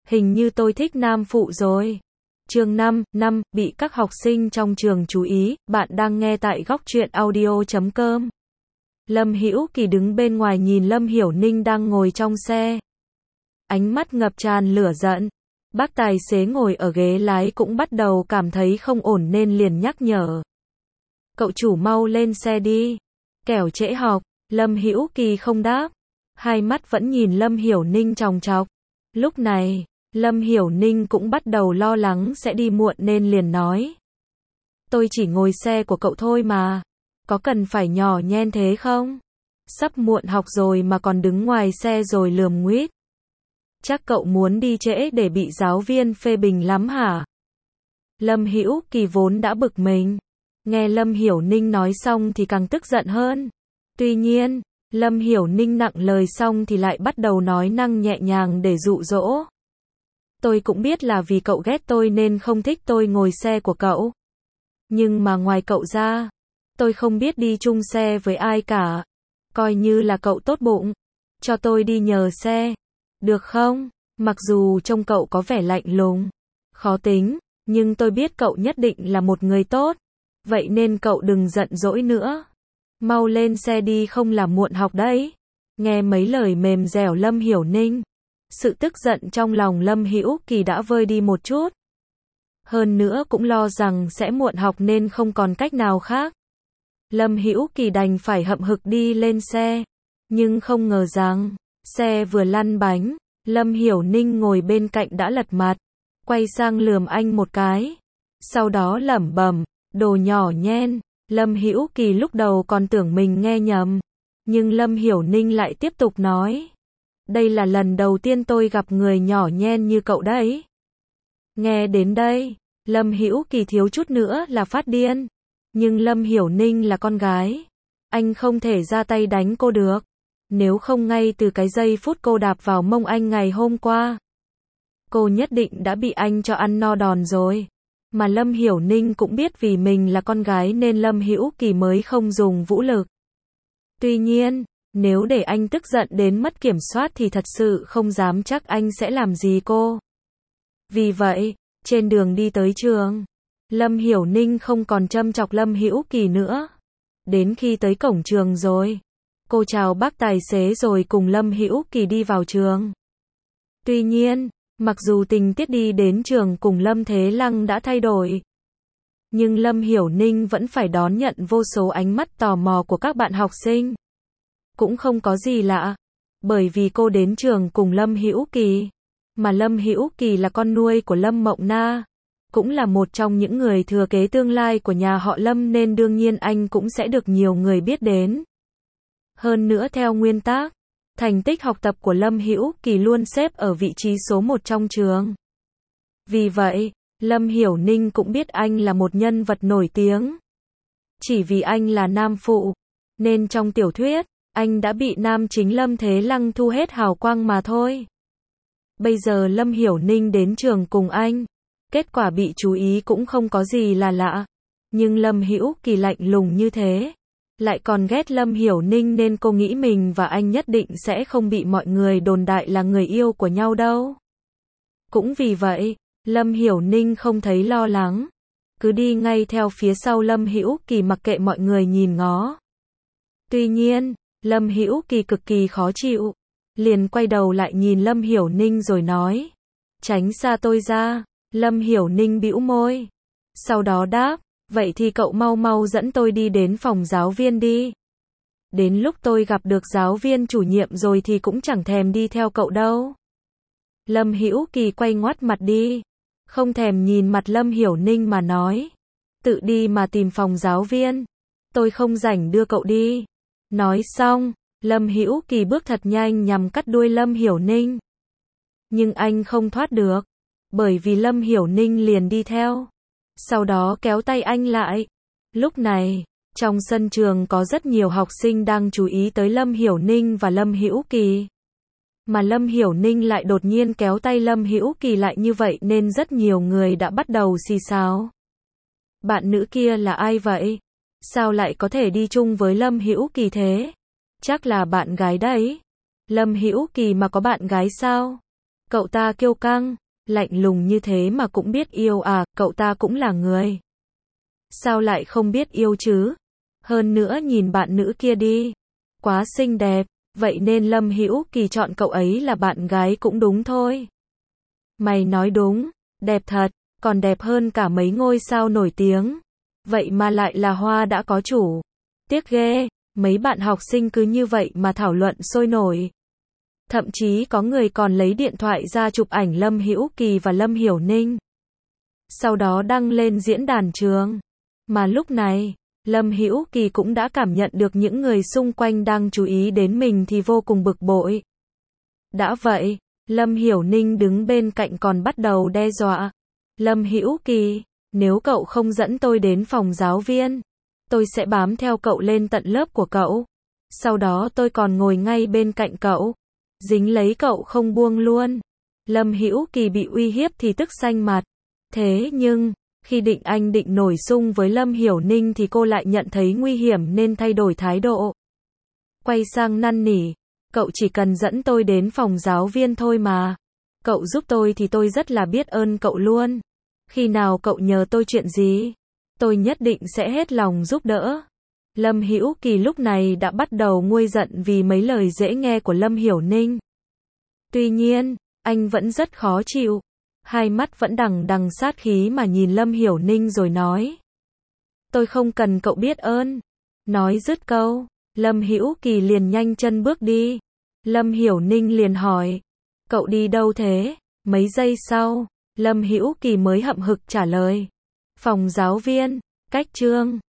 Hình như tôi thích nam phụ rồi. Chương 5, bị các học sinh trong trường chú ý, bạn đang nghe tại Góc Truyện Audio.com. Lâm Hữu Kỳ đứng bên ngoài nhìn Lâm Hiểu Ninh đang ngồi trong xe. Ánh mắt ngập tràn lửa giận. Bác tài xế ngồi ở ghế lái cũng bắt đầu cảm thấy không ổn nên liền nhắc nhở. Cậu chủ mau lên xe đi. Kẻo trễ học. Lâm Hữu Kỳ không đáp. Hai mắt vẫn nhìn Lâm Hiểu Ninh chòng chọc. Lúc này, Lâm Hiểu Ninh cũng bắt đầu lo lắng sẽ đi muộn nên liền nói. Tôi chỉ ngồi xe của cậu thôi mà. Có cần phải nhỏ nhen thế không? Sắp muộn học rồi mà còn đứng ngoài xe rồi lườm nguýt. Chắc cậu muốn đi trễ để bị giáo viên phê bình lắm hả? Lâm Hữu Kỳ vốn đã bực mình. Nghe Lâm Hiểu Ninh nói xong thì càng tức giận hơn. Tuy nhiên, Lâm Hiểu Ninh nặng lời xong thì lại bắt đầu nói năng nhẹ nhàng để dụ dỗ. Tôi cũng biết là vì cậu ghét tôi nên không thích tôi ngồi xe của cậu. Nhưng mà ngoài cậu ra, tôi không biết đi chung xe với ai cả. Coi như là cậu tốt bụng, cho tôi đi nhờ xe. Được không? Mặc dù trông cậu có vẻ lạnh lùng, khó tính, nhưng tôi biết cậu nhất định là một người tốt. Vậy nên cậu đừng giận dỗi nữa. Mau lên xe đi không là muộn học đấy. Nghe mấy lời mềm dẻo Lâm Hiểu Ninh, sự tức giận trong lòng Lâm Hữu Kỳ đã vơi đi một chút. Hơn nữa cũng lo rằng sẽ muộn học nên không còn cách nào khác. Lâm Hữu Kỳ đành phải hậm hực đi lên xe. Nhưng không ngờ rằng, xe vừa lăn bánh, Lâm Hiểu Ninh ngồi bên cạnh đã lật mặt, quay sang lườm anh một cái. Sau đó lẩm bẩm, đồ nhỏ nhen. Lâm Hữu Kỳ lúc đầu còn tưởng mình nghe nhầm. Nhưng Lâm Hiểu Ninh lại tiếp tục nói. Đây là lần đầu tiên tôi gặp người nhỏ nhen như cậu đấy. Nghe đến đây, Lâm Hữu Kỳ thiếu chút nữa là phát điên. Nhưng Lâm Hiểu Ninh là con gái. Anh không thể ra tay đánh cô được. Nếu không ngay từ cái giây phút cô đạp vào mông anh ngày hôm qua, cô nhất định đã bị anh cho ăn no đòn rồi. Mà Lâm Hiểu Ninh cũng biết vì mình là con gái nên Lâm Hữu Kỳ mới không dùng vũ lực. Tuy nhiên, nếu để anh tức giận đến mất kiểm soát thì thật sự không dám chắc anh sẽ làm gì cô. Vì vậy, trên đường đi tới trường, Lâm Hiểu Ninh không còn châm chọc Lâm Hữu Kỳ nữa. Đến khi tới cổng trường rồi, cô chào bác tài xế rồi cùng Lâm Hữu Kỳ đi vào trường. Tuy nhiên, mặc dù tình tiết đi đến trường cùng Lâm Thế Lăng đã thay đổi, nhưng Lâm Hiểu Ninh vẫn phải đón nhận vô số ánh mắt tò mò của các bạn học sinh. Cũng không có gì lạ, bởi vì cô đến trường cùng Lâm Hữu Kỳ, mà Lâm Hữu Kỳ là con nuôi của Lâm Mộng Na, cũng là một trong những người thừa kế tương lai của nhà họ Lâm nên đương nhiên anh cũng sẽ được nhiều người biết đến. Hơn nữa theo nguyên tắc, thành tích học tập của Lâm Hữu Kỳ luôn xếp ở vị trí số 1 trong trường. Vì vậy, Lâm Hiểu Ninh cũng biết anh là một nhân vật nổi tiếng. Chỉ vì anh là nam phụ, nên trong tiểu thuyết, anh đã bị nam chính Lâm Thế Lăng thu hết hào quang mà thôi. Bây giờ Lâm Hiểu Ninh đến trường cùng anh, kết quả bị chú ý cũng không có gì là lạ. Nhưng Lâm Hữu Kỳ lạnh lùng như thế, lại còn ghét Lâm Hiểu Ninh nên cô nghĩ mình và anh nhất định sẽ không bị mọi người đồn đại là người yêu của nhau đâu. Cũng vì vậy, Lâm Hiểu Ninh không thấy lo lắng, cứ đi ngay theo phía sau Lâm Hữu Kỳ mặc kệ mọi người nhìn ngó. Tuy nhiên, Lâm Hữu Kỳ cực kỳ khó chịu, liền quay đầu lại nhìn Lâm Hiểu Ninh rồi nói, tránh xa tôi ra. Lâm Hiểu Ninh bĩu môi, sau đó đáp, vậy thì cậu mau mau dẫn tôi đi đến phòng giáo viên đi. Đến lúc tôi gặp được giáo viên chủ nhiệm rồi thì cũng chẳng thèm đi theo cậu đâu. Lâm Hữu Kỳ quay ngoắt mặt đi, không thèm nhìn mặt Lâm Hiểu Ninh mà nói, tự đi mà tìm phòng giáo viên, tôi không rảnh đưa cậu đi. Nói xong, Lâm Hữu Kỳ bước thật nhanh nhằm cắt đuôi Lâm Hiểu Ninh. Nhưng anh không thoát được, bởi vì Lâm Hiểu Ninh liền đi theo, sau đó kéo tay anh lại. Lúc này, trong sân trường có rất nhiều học sinh đang chú ý tới Lâm Hiểu Ninh và Lâm Hữu Kỳ. Mà Lâm Hiểu Ninh lại đột nhiên kéo tay Lâm Hữu Kỳ lại như vậy nên rất nhiều người đã bắt đầu xì xào. Bạn nữ kia là ai vậy? Sao lại có thể đi chung với Lâm Hữu Kỳ thế? Chắc là bạn gái đấy. Lâm Hữu Kỳ mà có bạn gái sao? Cậu ta kiêu căng, lạnh lùng như thế mà cũng biết yêu à, cậu ta cũng là người. Sao lại không biết yêu chứ? Hơn nữa nhìn bạn nữ kia đi, quá xinh đẹp, vậy nên Lâm Hữu Kỳ chọn cậu ấy là bạn gái cũng đúng thôi. Mày nói đúng, đẹp thật, còn đẹp hơn cả mấy ngôi sao nổi tiếng. Vậy mà lại là hoa đã có chủ. Tiếc ghê, mấy bạn học sinh cứ như vậy mà thảo luận sôi nổi. Thậm chí có người còn lấy điện thoại ra chụp ảnh Lâm Hữu Kỳ và Lâm Hiểu Ninh. Sau đó đăng lên diễn đàn trường. Mà lúc này, Lâm Hữu Kỳ cũng đã cảm nhận được những người xung quanh đang chú ý đến mình thì vô cùng bực bội. Đã vậy, Lâm Hiểu Ninh đứng bên cạnh còn bắt đầu đe dọa. Lâm Hữu Kỳ, nếu cậu không dẫn tôi đến phòng giáo viên, tôi sẽ bám theo cậu lên tận lớp của cậu. Sau đó tôi còn ngồi ngay bên cạnh cậu, dính lấy cậu không buông luôn. Lâm Hữu Kỳ bị uy hiếp thì tức xanh mặt. Thế nhưng, khi anh định nổi xung với Lâm Hiểu Ninh thì cô lại nhận thấy nguy hiểm nên thay đổi thái độ. Quay sang năn nỉ, cậu chỉ cần dẫn tôi đến phòng giáo viên thôi mà. Cậu giúp tôi thì tôi rất là biết ơn cậu luôn. Khi nào cậu nhờ tôi chuyện gì, tôi nhất định sẽ hết lòng giúp đỡ. Lâm Hữu Kỳ lúc này đã bắt đầu nguôi giận vì mấy lời dễ nghe của Lâm Hiểu Ninh. Tuy nhiên, anh vẫn rất khó chịu. Hai mắt vẫn đằng đằng sát khí mà nhìn Lâm Hiểu Ninh rồi nói. Tôi không cần cậu biết ơn. Nói dứt câu, Lâm Hữu Kỳ liền nhanh chân bước đi. Lâm Hiểu Ninh liền hỏi. Cậu đi đâu thế? Mấy giây sau, Lâm Hữu Kỳ mới hậm hực trả lời. Phòng giáo viên, cách trường.